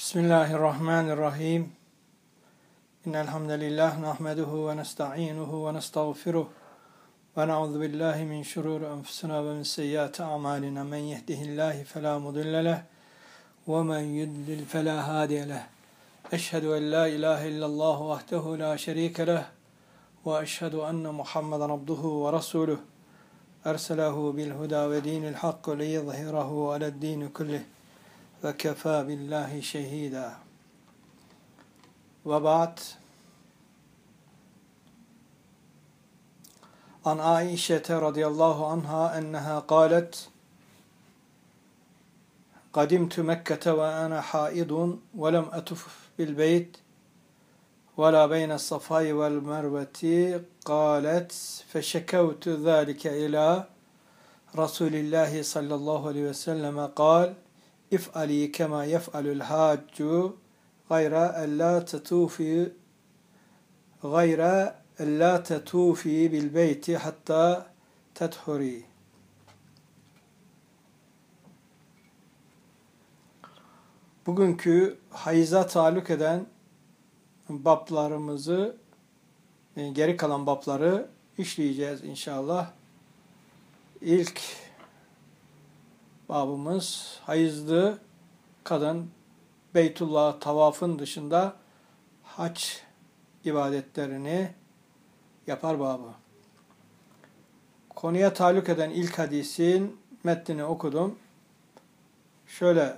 Bismillahirrahmanirrahim. İnnel hamdelellah nahmeduhu ve nestainuhu ve nestağfiruh ve na'udzu billahi min şururi enfusina ve min seyyiati a'malina. Men yehdihillahu fela mudille leh ve men yudlil fela hadiye leh. Eşhedü en la ilahe illallah vahdehu la şerike leh ve eşhedü enne Muhammeden abduhu ve resuluh. Erselahu bil huda ve dinil hak li yuzhirahu ale'd-din kullih. Ve kefâ billahi şehîdâ. Ve ba'd. An Aişete radıyallahu anha enneha kâlet Kadimtu Mekke'te ve ana haidun ve lem etuf bil beyt ve la beyne safai vel merveti kâlet feşekevtu zâlike ilâ Resulillahi sallallahu aleyhi ve selleme kâl İf'ali kema yef'alul haccu gayra ella tetufi bil beyti hatta tethuri. Bugünkü hayıza taluk eden bablarımızı, geri kalan babları işleyeceğiz inşallah. İlk babımız hayızlı kadın Beytullah tavafın dışında hac ibadetlerini yapar babı. Konuya taluk eden ilk hadisin metnini okudum. Şöyle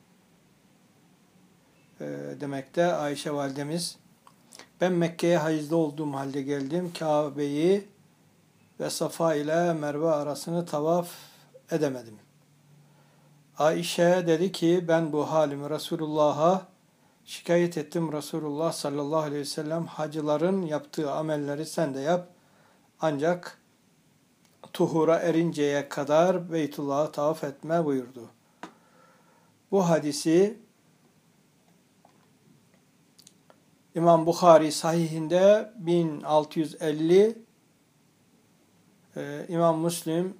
demekte Ayşe validemiz, ben Mekke'ye hayızlı olduğum halde geldim. Kabe'yi ve Safa ile Merve arasını tavaf edemedim. Ayşe dedi ki ben bu halimi Resulullah'a şikayet ettim. Resulullah sallallahu aleyhi ve sellem hacıların yaptığı amelleri sen de yap. Ancak tuhura erinceye kadar Beytullah'ı tavaf etme buyurdu. Bu hadisi İmam Bukhari sahihinde 1650, İmam Müslim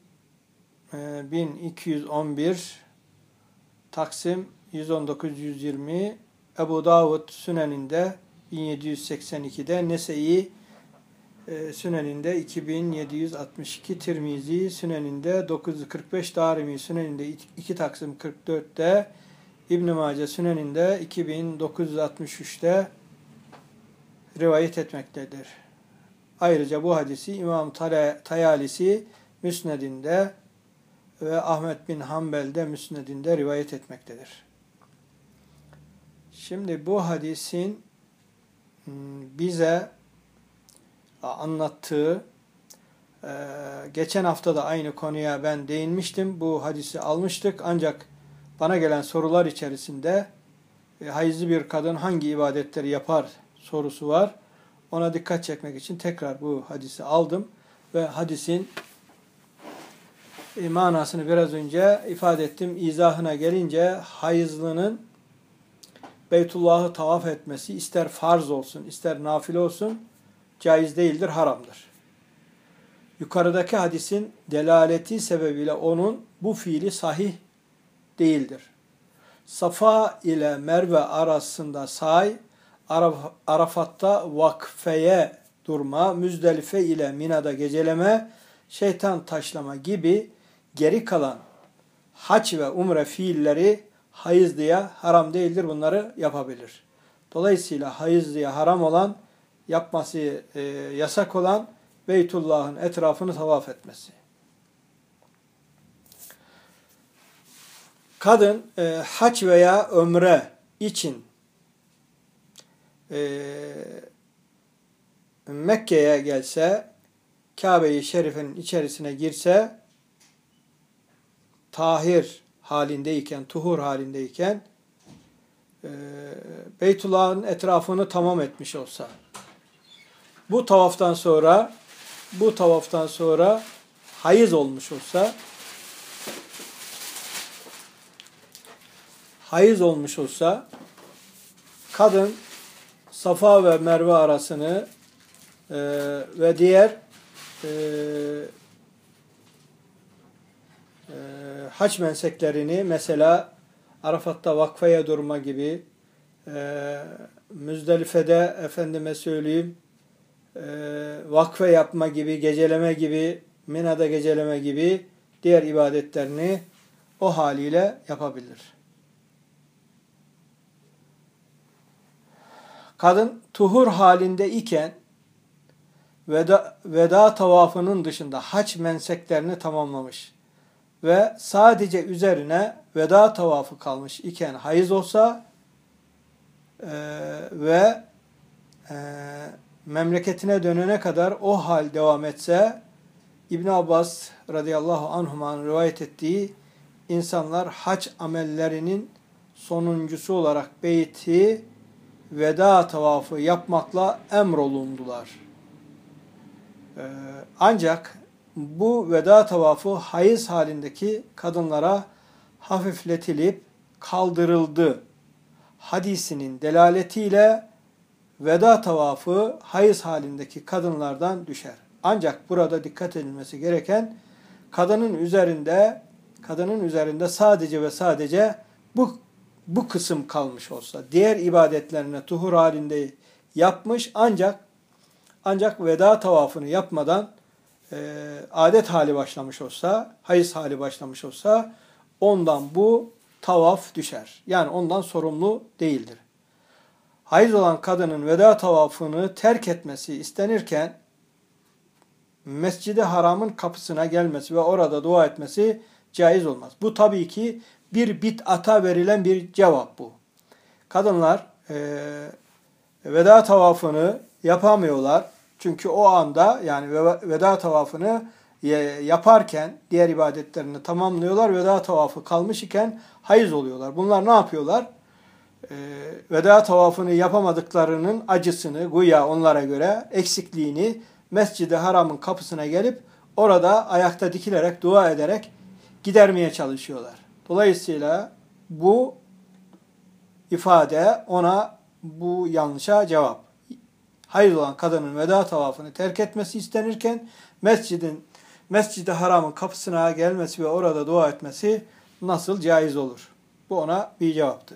1211, Taksim 119-120, Ebu Davud Süneninde 1782'de, Nese'i Süneninde 2762, Tirmizi Süneninde 945, Darimi Süneninde 2 Taksim 44'te, İbn-i Mace Süneninde 2963'te rivayet etmektedir. Ayrıca bu hadisi İmam Tayalisi Müsnedinde ve Ahmet bin Hanbel'de Müsnedinde rivayet etmektedir. Şimdi bu hadisin bize anlattığı, geçen hafta da aynı konuya ben değinmiştim. Bu hadisi almıştık ancak bana gelen sorular içerisinde hayızlı bir kadın hangi ibadetleri yapar sorusu var. Ona dikkat çekmek için tekrar bu hadisi aldım ve hadisin manasını biraz önce ifade ettim. İzahına gelince hayızlının Beytullah'ı tavaf etmesi ister farz olsun ister nafile olsun caiz değildir, haramdır. Yukarıdaki hadisin delaleti sebebiyle onun bu fiili sahih değildir. Safa ile Merve arasında say, Arafat'ta vakfeye durma, Müzdelife ile Mina'da geceleme, şeytan taşlama gibi geri kalan hac ve umre fiilleri hayızlıya haram değildir. Bunları yapabilir. Dolayısıyla hayızlıya haram olan, yapması yasak olan Beytullah'ın etrafını tavaf etmesi. Kadın hac veya ömre için Mekke'ye gelse, Kabe-i Şerif'in içerisine girse, tahir halindeyken, tuhur halindeyken, Beytullah'ın etrafını tamam etmiş olsa, bu tavaftan sonra hayız olmuş olsa, kadın Safa ve Merve arasını ve diğer hac menseklerini, mesela Arafat'ta vakfeye durma gibi, Müzdelife'de efendime söyleyeyim vakfe yapma gibi, geceleme gibi, Mina'da geceleme gibi diğer ibadetlerini o haliyle yapabilir. Kadın tuhur halinde iken veda tavafının dışında hac menseklerini tamamlamış ve sadece üzerine veda tavafı kalmış iken hayız olsa ve memleketine dönene kadar o hal devam etse, İbn Abbas radıyallahu anhuma'nın rivayet ettiği insanlar hac amellerinin sonuncusu olarak beyti veda tavafı yapmakla emrolundular. Ancak bu veda tavafı hayız halindeki kadınlara hafifletilip kaldırıldı hadisinin delaletiyle veda tavafı hayız halindeki kadınlardan düşer. Ancak burada dikkat edilmesi gereken kadının üzerinde sadece ve sadece bu kısım kalmış olsa, diğer ibadetlerine tuhur halinde yapmış ancak veda tavafını yapmadan adet hali başlamış olsa, hayız hali başlamış olsa ondan bu tavaf düşer. Yani ondan sorumlu değildir. Hayız olan kadının veda tavafını terk etmesi istenirken Mescid-i Haram'ın kapısına gelmesi ve orada dua etmesi caiz olmaz. Bu tabii ki bir bid'ata verilen bir cevap bu. Kadınlar veda tavafını yapamıyorlar. Çünkü o anda yani veda tavafını yaparken diğer ibadetlerini tamamlıyorlar. Veda tavafı kalmış iken hayız oluyorlar. Bunlar ne yapıyorlar? Veda tavafını yapamadıklarının acısını, güya onlara göre eksikliğini Mescid-i Haram'ın kapısına gelip orada ayakta dikilerek, dua ederek gidermeye çalışıyorlar. Dolayısıyla bu ifade ona bu yanlışa cevap. Hayız olan kadının veda tavafını terk etmesi istenirken Mescid-i Haram'ın kapısına gelmesi ve orada dua etmesi nasıl caiz olur? Bu ona bir cevaptı.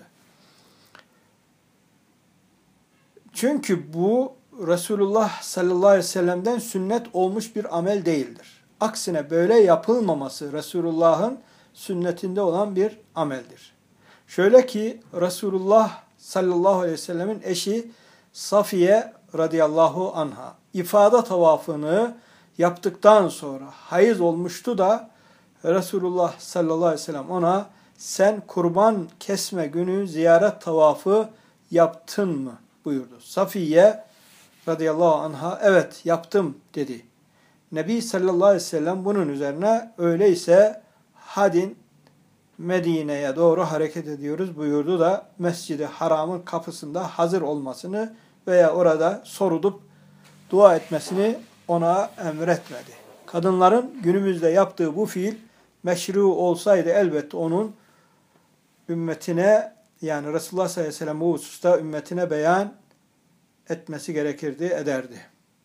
Çünkü bu Resulullah sallallahu aleyhi ve sellem'den sünnet olmuş bir amel değildir. Aksine böyle yapılmaması Resulullah'ın sünnetinde olan bir ameldir. Şöyle ki Resulullah sallallahu aleyhi ve sellemin eşi Safiye radıyallahu anha ifade tavafını yaptıktan sonra hayız olmuştu da Resulullah sallallahu aleyhi ve sellem ona sen kurban kesme günü ziyaret tavafı yaptın mı buyurdu. Safiye radıyallahu anha evet yaptım dedi. Nebi sallallahu aleyhi ve sellem bunun üzerine öyleyse hadin Medine'ye doğru hareket ediyoruz buyurdu da Mescid-i Haram'ın kapısında hazır olmasını veya orada sorulup dua etmesini ona emretmedi. Kadınların günümüzde yaptığı bu fiil meşru olsaydı elbette onun ümmetine yani Resulullah sallallahu aleyhi ve sellem bu hususta ümmetine beyan etmesi gerekirdi, ederdi.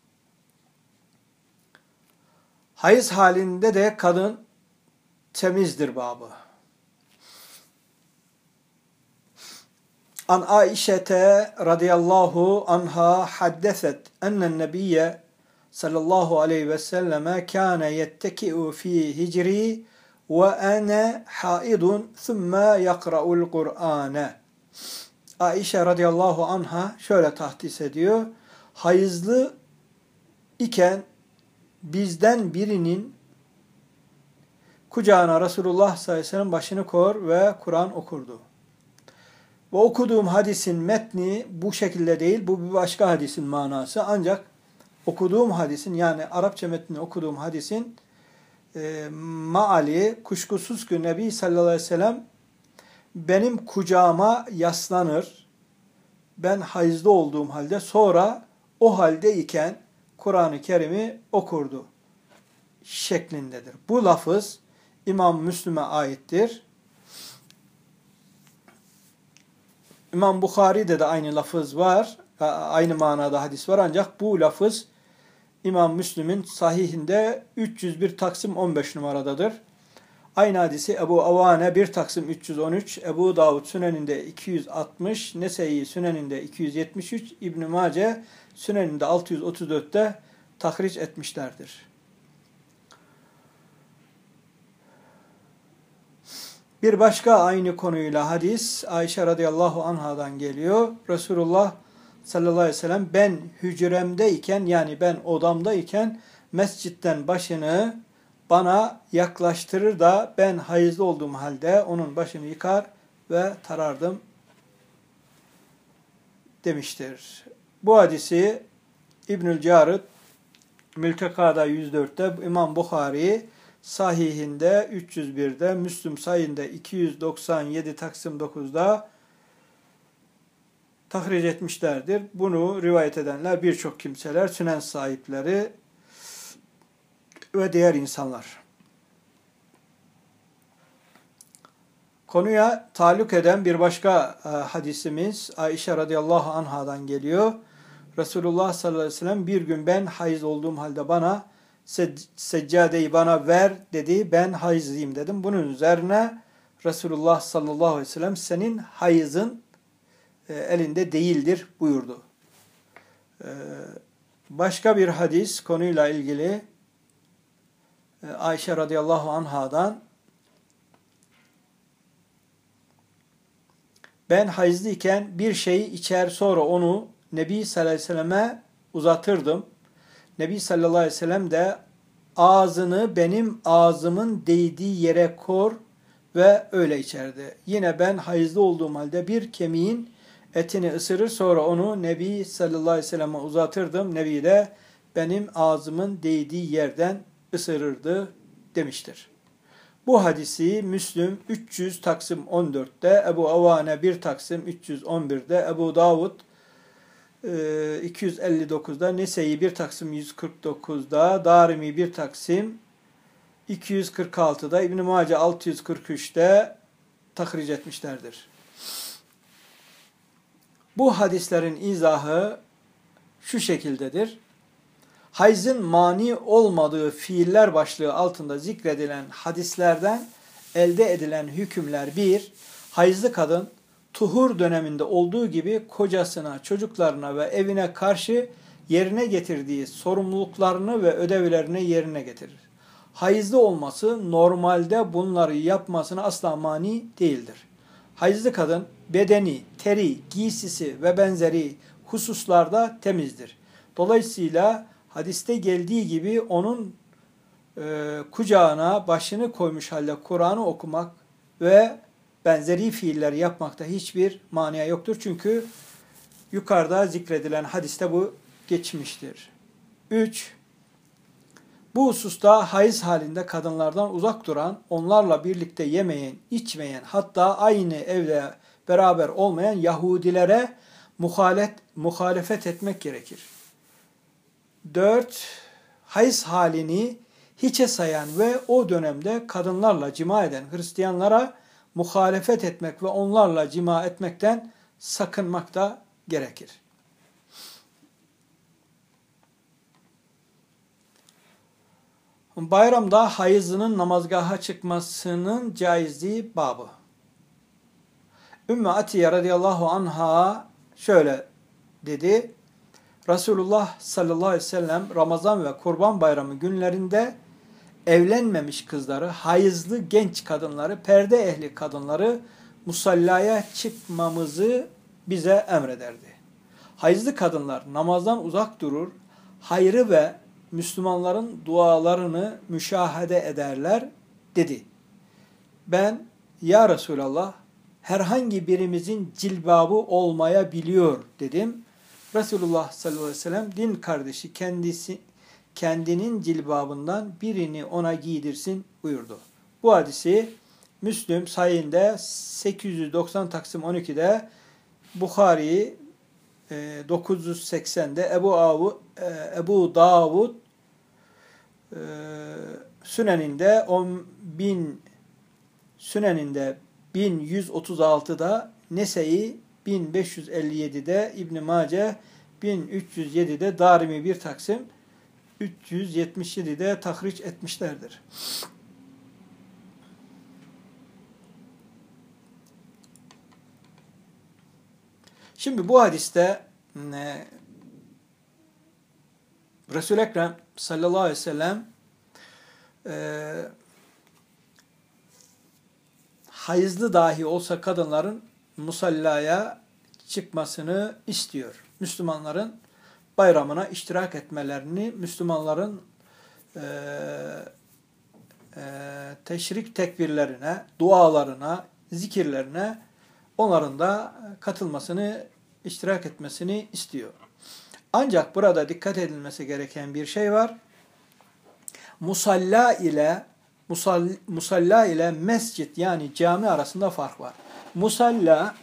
Hayız halinde de kadın temizdir babı. An Aişete radıyallahu anha haddeset ennen nebiyye sallallahu aleyhi ve selleme kâne yetteki'u fî hicri ve ene haidun thumme yakra'ul Kur'ane. Aişe radıyallahu anha şöyle tahdis ediyor. Hayızlı iken bizden birinin kucağına Resulullah sallallahu aleyhi ve sellem başını koyar ve Kur'an okurdu. Ve okuduğum hadisin metni bu şekilde değil, bu bir başka hadisin manası. Ancak okuduğum hadisin yani Arapça metnini okuduğum hadisin maali kuşkusuz ki Nebi sallallahu aleyhi ve sellem benim kucağıma yaslanır. Ben hayızlı olduğum halde sonra o haldeyken Kur'an-ı Kerim'i okurdu şeklindedir. Bu lafız İmam Müslim'e aittir. İmam Bukhari'de de aynı lafız var. Aynı manada hadis var ancak bu lafız İmam Müslim'in sahihinde 301 Taksim 15 numaradadır. Aynı hadisi Ebu Avane 1 Taksim 313, Ebu Davud Süneninde 260, Nese'yi Süneninde 273, İbn-i Mace Süneninde 634'te tahric etmişlerdir. Bir başka aynı konuyla hadis Ayşe radıyallahu anhadan geliyor. Resulullah sallallahu aleyhi ve sellem ben hücremdeyken, yani ben odamdayken mescitten başını bana yaklaştırır da ben hayızlı olduğum halde onun başını yıkar ve tarardım demiştir. Bu hadisi İbnül Carıd Mültekada 104'te, İmam Bukhari Sahihinde 301'de, Müslüm Sayhinde 297 Taksim 9'da tahric etmişlerdir. Bunu rivayet edenler birçok kimseler, sünen sahipleri ve diğer insanlar. Konuya taluk eden bir başka hadisimiz Ayşe radıyallahu anhadan geliyor. Resulullah sallallahu aleyhi ve sellem bir gün ben hayız olduğum halde bana seccadeyi bana ver dedi. Ben hayızlıyım dedim. Bunun üzerine Resulullah sallallahu aleyhi ve sellem senin hayızın elinde değildir buyurdu. Başka bir hadis konuyla ilgili Ayşe radıyallahu anhadan ben hayızlıyken bir şeyi içer sonra onu Nebi sallallahu aleyhi ve selleme uzatırdım. Nebi sallallahu aleyhi ve sellem de ağzını benim ağzımın değdiği yere kor ve öyle içerdi. Yine ben hayızlı olduğum halde bir kemiğin etini ısırır sonra onu Nebi sallallahu aleyhi ve selleme uzatırdım. Nebi de benim ağzımın değdiği yerden ısırırdı demiştir. Bu hadisi Müslüm 300 Taksim 14'te, Ebu Avane 1 Taksim 311'de, Ebu Davud 259'da, Nese'yi 1 Taksim 149'da, Darimi 1 Taksim 246'da, İbn-i Mace 643'te tahric etmişlerdir. Bu hadislerin izahı şu şekildedir. Hayzın mani olmadığı fiiller başlığı altında zikredilen hadislerden elde edilen hükümler: 1. Hayızlı kadın tuhur döneminde olduğu gibi kocasına, çocuklarına ve evine karşı yerine getirdiği sorumluluklarını ve ödevlerini yerine getirir. Hayızlı olması normalde bunları yapmasına asla mani değildir. Hayızlı kadın bedeni, teri, giysisi ve benzeri hususlarda temizdir. Dolayısıyla hadiste geldiği gibi onun kucağına başını koymuş halde Kur'an'ı okumak ve benzeri fiiller yapmakta hiçbir mania yoktur. Çünkü yukarıda zikredilen hadiste bu geçmiştir. 3. Bu hususta hayız halinde kadınlardan uzak duran, onlarla birlikte yemeyen, içmeyen, hatta aynı evde beraber olmayan Yahudilere muhalefet etmek gerekir. 4. Hayız halini hiçe sayan ve o dönemde kadınlarla cima eden Hristiyanlara muhalefet etmek ve onlarla cima etmekten sakınmak da gerekir. Bayramda hayızlının namazgaha çıkmasının caizliği babı. Ümmü Atiye radıyallahu anha şöyle dedi. Resulullah sallallahu aleyhi ve sellem Ramazan ve Kurban Bayramı günlerinde evlenmemiş kızları, hayızlı genç kadınları, perde ehli kadınları musallaya çıkmamızı bize emrederdi. Hayızlı kadınlar namazdan uzak durur, hayrı ve Müslümanların dualarını müşahede ederler dedi. Ben, ya Resulallah, herhangi birimizin cilbabı olmayabiliyor dedim. Resulullah sallallahu aleyhi ve sellem din kardeşi kendinin cilbabından birini ona giydirsin buyurdu. Bu hadisi Müslüm Sahihinde 890 Taksim 12'de, Bukhari 980'de, Ebu Davud Süneninde 1136'da, Nese'yi 1557'de, İbn Mace 1307'de, Darimi 1 Taksim 377'de tahric etmişlerdir. Şimdi bu hadiste Resul-i Ekrem sallallahu aleyhi ve sellem hayızlı dahi olsa kadınların musallaya çıkmasını istiyor. Müslümanların bayramına iştirak etmelerini, Müslümanların teşrik tekbirlerine, dualarına, zikirlerine onların da katılmasını, iştirak etmesini istiyor. Ancak burada dikkat edilmesi gereken bir şey var. Musalla ile mescit yani cami arasında fark var. Musalla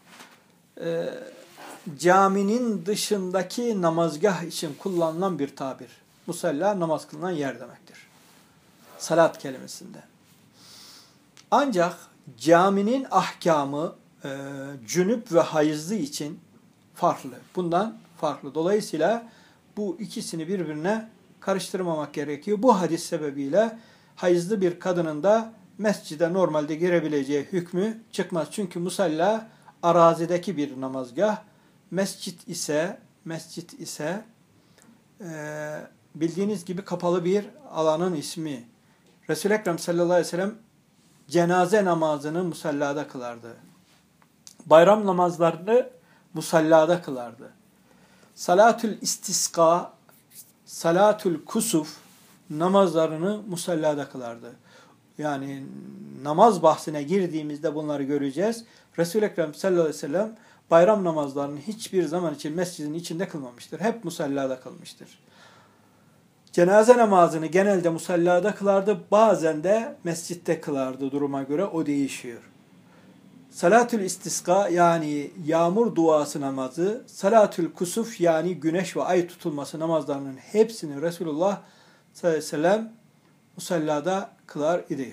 caminin dışındaki namazgah için kullanılan bir tabir. Musalla namaz kılınan yer demektir. Salat kelimesinde. Ancak caminin ahkamı cünüp ve hayızlı için farklı. Bundan farklı. Dolayısıyla bu ikisini birbirine karıştırmamak gerekiyor. Bu hadis sebebiyle hayızlı bir kadının da mescide normalde girebileceği hükmü çıkmaz. Çünkü musalla arazideki bir namazgah. Mescit ise bildiğiniz gibi kapalı bir alanın ismi. Resul-i Ekrem sallallahu aleyhi ve sellem cenaze namazını musallada kılardı. Bayram namazlarını musallada kılardı. Salatül istisqa, salatül kusuf namazlarını musallada kılardı. Yani namaz bahsine girdiğimizde bunları göreceğiz. Resul-i Ekrem sallallahu aleyhi ve sellem bayram namazlarını hiçbir zaman için mescidin içinde kılmamıştır. Hep musallada kılmıştır. Cenaze namazını genelde musallada kılardı. Bazen de mescitte kılardı duruma göre. O değişiyor. Salatül istisqa yani yağmur duası namazı, salatül kusuf yani güneş ve ay tutulması namazlarının hepsini Resulullah sallallahu aleyhi ve sellem musallada kılar idi.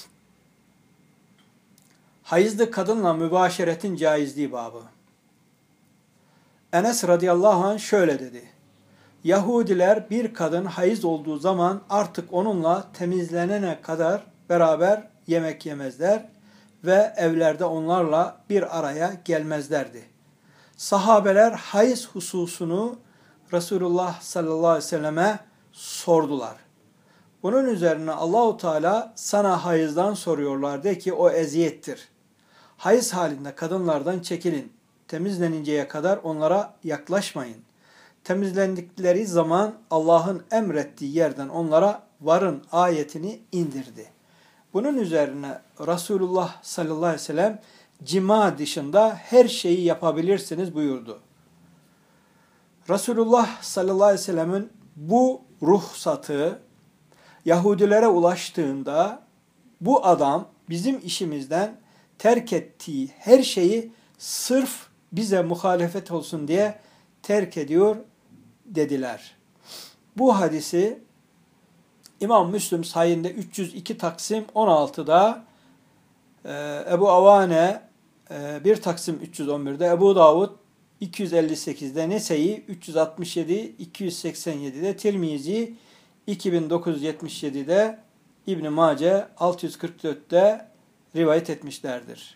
Hayızlı kadınla mübaşeretin caizliği babı. Enes radıyallahu anh şöyle dedi. Yahudiler bir kadın hayız olduğu zaman artık onunla temizlenene kadar beraber yemek yemezler ve evlerde onlarla bir araya gelmezlerdi. Sahabeler hayız hususunu Resulullah sallallahu aleyhi ve selleme sordular. Bunun üzerine Allahu Teala sana hayızdan soruyorlar de ki o eziyettir. Hayız halinde kadınlardan çekilin. Temizleninceye kadar onlara yaklaşmayın. Temizlendikleri zaman Allah'ın emrettiği yerden onlara varın ayetini indirdi. Bunun üzerine Resulullah sallallahu aleyhi ve sellem cima dışında her şeyi yapabilirsiniz buyurdu. Resulullah sallallahu aleyhi ve sellemin bu ruhsatı Yahudilere ulaştığında bu adam bizim işimizden terk ettiği her şeyi sırf bize muhalefet olsun diye terk ediyor dediler. Bu hadisi İmam Müslim sayında 302 Taksim 16'da Ebu Avane 1 Taksim 311'de Ebu Davud 258'de Nese'yi 367 287'de Tirmizi 2977'de İbn Mace 644'te rivayet etmişlerdir.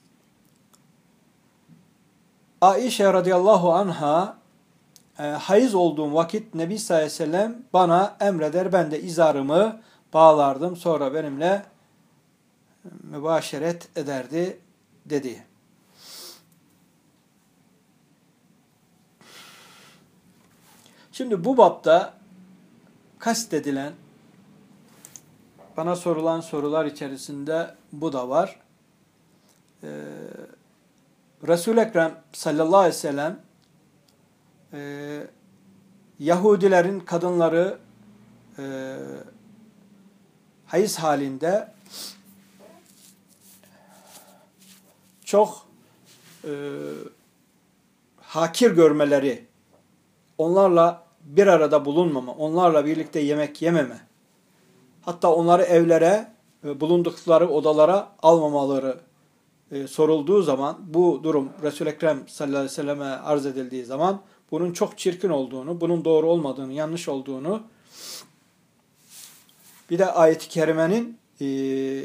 Aişe radıyallahu anha hayız olduğum vakit Nebi sallallahu aleyhi ve sellem bana emreder, ben de izarımı bağlardım, sonra benimle mübaşeret ederdi dedi. Şimdi bu bapta kastedilen, bana sorulan sorular içerisinde bu da var. Resul-i Ekrem sallallahu aleyhi ve sellem Yahudilerin kadınları hayız halinde çok hakir görmeleri, onlarla bir arada bulunmama, onlarla birlikte yemek yememe, hatta onları evlere, bulundukları odalara almamaları sorulduğu zaman, bu durum Resul-i Ekrem sallallahu aleyhi ve selleme arz edildiği zaman bunun çok çirkin olduğunu, bunun doğru olmadığını, yanlış olduğunu, bir de ayet-i kerimenin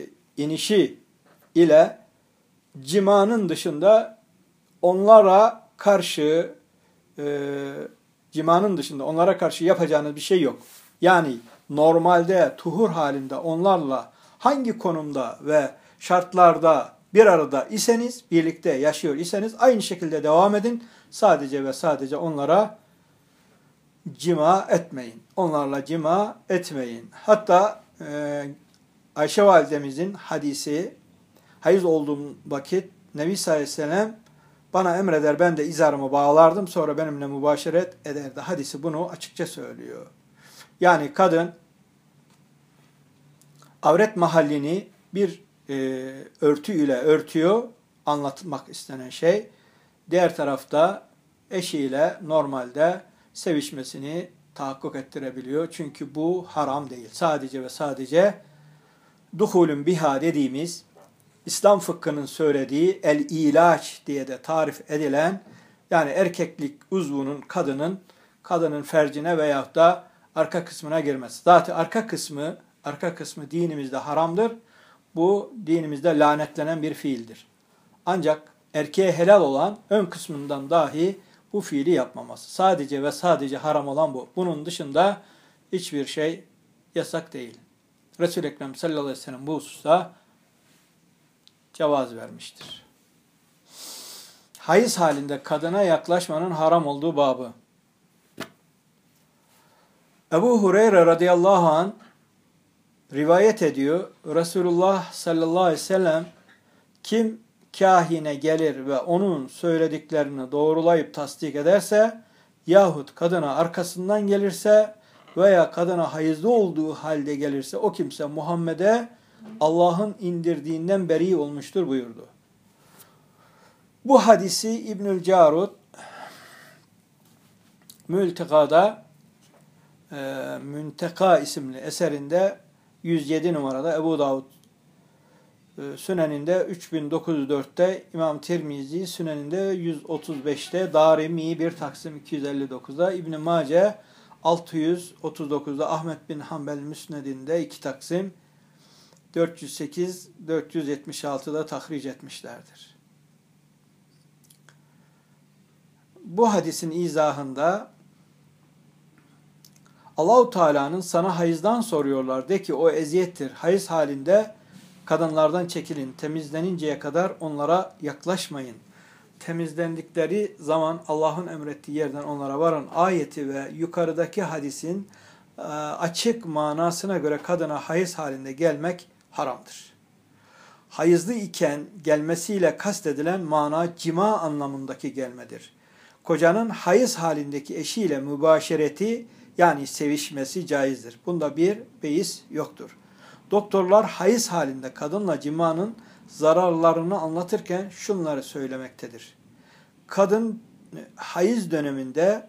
inişi ile cimanın dışında onlara karşı cimanın dışında onlara karşı yapacağınız bir şey yok. Yani normalde tuhur halinde onlarla hangi konumda ve şartlarda bir arada iseniz, birlikte yaşıyor iseniz aynı şekilde devam edin. Sadece ve sadece onlara cima etmeyin. Onlarla cima etmeyin. Hatta Ayşe validemizin hadisi, hayız olduğum vakit Nebi sallallahu aleyhi ve sellem bana emreder, ben de izarımı bağlardım, sonra benimle mübaşeret ederdi. Hadisi bunu açıkça söylüyor. Yani kadın avret mahallini bir örtüyle örtüyor, anlatmak istenen şey. Diğer tarafta eşiyle normalde sevişmesini tahakkuk ettirebiliyor. Çünkü bu haram değil. Sadece ve sadece duhulün biha dediğimiz, İslam fıkhının söylediği el-ilaç diye de tarif edilen, yani erkeklik uzvunun kadının fercine veyahut da arka kısmına girmesi. Zaten arka kısmı dinimizde haramdır. Bu dinimizde lanetlenen bir fiildir. Ancak erkeğe helal olan ön kısmından dahi bu fiili yapmaması. Sadece ve sadece haram olan bu. Bunun dışında hiçbir şey yasak değil. Resul-i Ekrem sallallahu aleyhi ve sellem bu hususta cevaz vermiştir. Hayız halinde kadına yaklaşmanın haram olduğu babı. Ebu Hureyre radıyallahu anh rivayet ediyor. Resulullah sallallahu aleyhi ve sellem kim kahine gelir ve onun söylediklerini doğrulayıp tasdik ederse yahut kadına arkasından gelirse veya kadına hayızlı olduğu halde gelirse o kimse Muhammed'e Allah'ın indirdiğinden beri olmuştur buyurdu. Bu hadisi İbnül Carud Münteka isimli eserinde 107 numarada, Ebu Davud Süneninde 3904'te, İmam Tirmizi Süneninde 135'te, Darimi 1 Taksim 259'da, İbn-i Mace 639'da, Ahmet bin Hanbel Müsned'inde 2 Taksim 408-476'da tahric etmişlerdir. Bu hadisin izahında Allah-u Teala'nın sana hayızdan soruyorlar, de ki o eziyettir. Hayız halinde kadınlardan çekilin. Temizleninceye kadar onlara yaklaşmayın. Temizlendikleri zaman Allah'ın emrettiği yerden onlara varın. Ayeti ve yukarıdaki hadisin açık manasına göre kadına hayız halinde gelmek haramdır. Hayızlı iken gelmesiyle kastedilen mana cima anlamındaki gelmedir. Kocanın hayız halindeki eşiyle mübaşereti, yani sevişmesi caizdir. Bunda bir beis yoktur. Doktorlar hayız halinde kadınla cimanın zararlarını anlatırken şunları söylemektedir. Kadın hayız döneminde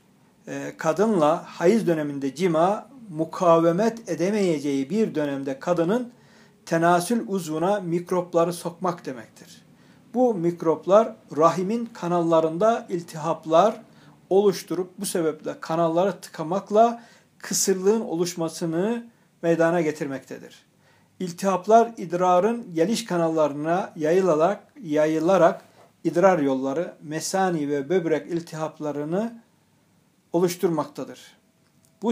kadınla hayız döneminde cima mukavemet edemeyeceği bir dönemde kadının tenasül uzvuna mikropları sokmak demektir. Bu mikroplar rahimin kanallarında iltihaplar oluşturup bu sebeple kanalları tıkamakla kısırlığın oluşmasını meydana getirmektedir. İltihaplar idrarın geliş kanallarına yayılarak idrar yolları, mesani ve böbrek iltihaplarını oluşturmaktadır. Bu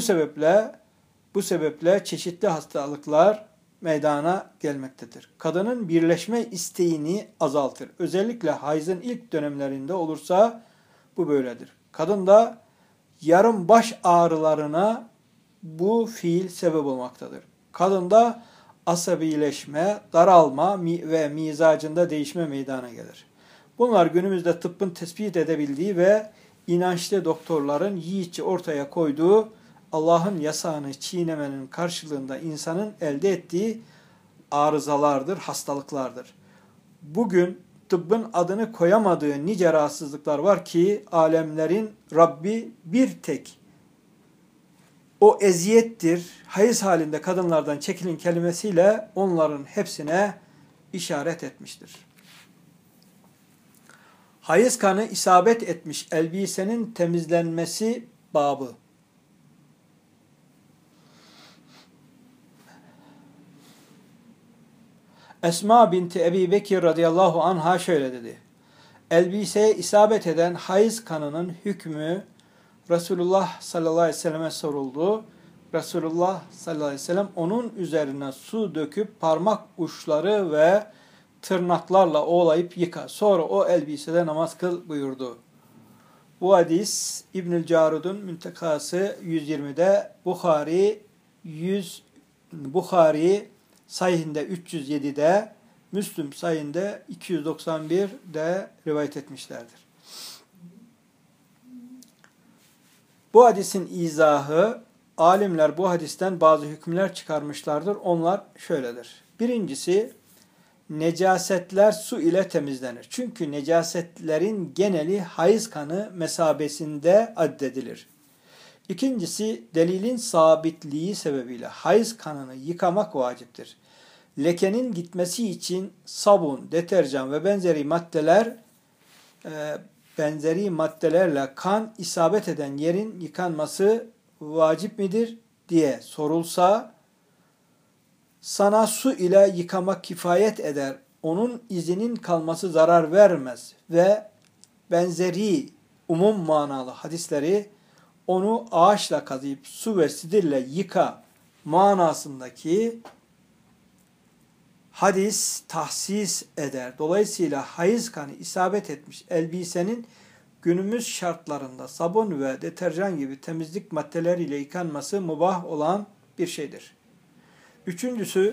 sebeple çeşitli hastalıklar meydana gelmektedir. Kadının birleşme isteğini azaltır. Özellikle hayızın ilk dönemlerinde olursa bu böyledir. Kadında yarım baş ağrılarına bu fiil sebep olmaktadır. Kadında asabileşme, daralma ve mizacında değişme meydana gelir. Bunlar günümüzde tıbbın tespit edebildiği ve inançlı doktorların yiğitçe ortaya koyduğu Allah'ın yasağını çiğnemenin karşılığında insanın elde ettiği arızalardır, hastalıklardır. Bugün tıbbın adını koyamadığı nice rahatsızlıklar var ki alemlerin Rabbi bir tek o eziyettir, hayız halinde kadınlardan çekilin kelimesiyle onların hepsine işaret etmiştir. Hayız kanı isabet etmiş elbisenin temizlenmesi babı. Esma binti Ebi Bekir radıyallahu anha şöyle dedi. elbiseye isabet eden hayız kanının hükmü Resulullah sallallahu aleyhi ve selleme soruldu. Resulullah sallallahu aleyhi ve sellem onun üzerine su döküp parmak uçları ve tırnaklarla ovalayıp yıka. Sonra o elbisede namaz kıl buyurdu. Bu hadis İbnül Carud'un Müntekası 120'de, Bukhari Sahihinde 307'de, Müslüm Sahihinde 291'de rivayet etmişlerdir. Bu hadisin izahı, alimler bu hadisten bazı hükümler çıkarmışlardır. Onlar şöyledir. Birincisi, necasetler su ile temizlenir. Çünkü necasetlerin geneli hayız kanı mesabesinde addedilir. İkincisi, delilin sabitliği sebebiyle hayız kanını yıkamak vaciptir. Lekenin gitmesi için sabun, deterjan ve benzeri maddelerle kan isabet eden yerin yıkanması vacip midir diye sorulsa, sana su ile yıkamak kifayet eder, onun izinin kalması zarar vermez ve benzeri umum manalı hadisleri onu ağaçla kazıyıp su ve sidirle yıka manasındaki hadis tahsis eder. Dolayısıyla hayız kanı isabet etmiş elbisenin günümüz şartlarında sabun ve deterjan gibi temizlik maddeleriyle yıkanması mubah olan bir şeydir. Üçüncüsü,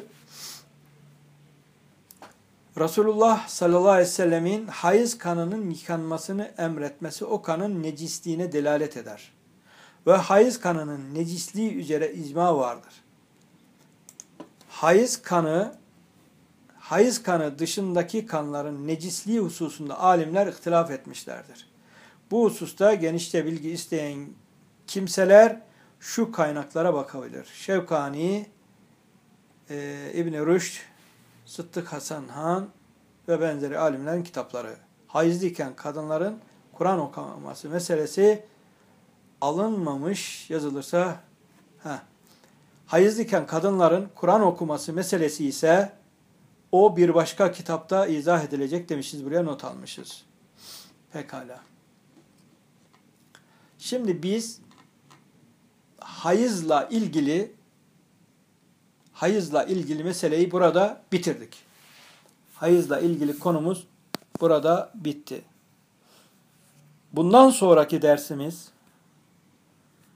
Resulullah sallallahu aleyhi ve sellemin hayız kanının yıkanmasını emretmesi o kanın necisliğine delalet eder. Ve hayız kanının necisliği üzere icma vardır. Hayız kanı dışındaki kanların necisliği hususunda alimler ihtilaf etmişlerdir. Bu hususta genişçe bilgi isteyen kimseler şu kaynaklara bakabilir. Şevkani, İbn-i Rüşd, Sıddık Hasan Han ve benzeri alimlerin kitapları. Hayızlıyken kadınların Kur'an okuması meselesi alınmamış yazılırsa, hayızlıyken kadınların Kur'an okuması meselesi ise o bir başka kitapta izah edilecek demişiz. Buraya not almışız. Pekala. Şimdi biz hayızla ilgili meseleyi burada bitirdik. Hayızla ilgili konumuz burada bitti. Bundan sonraki dersimiz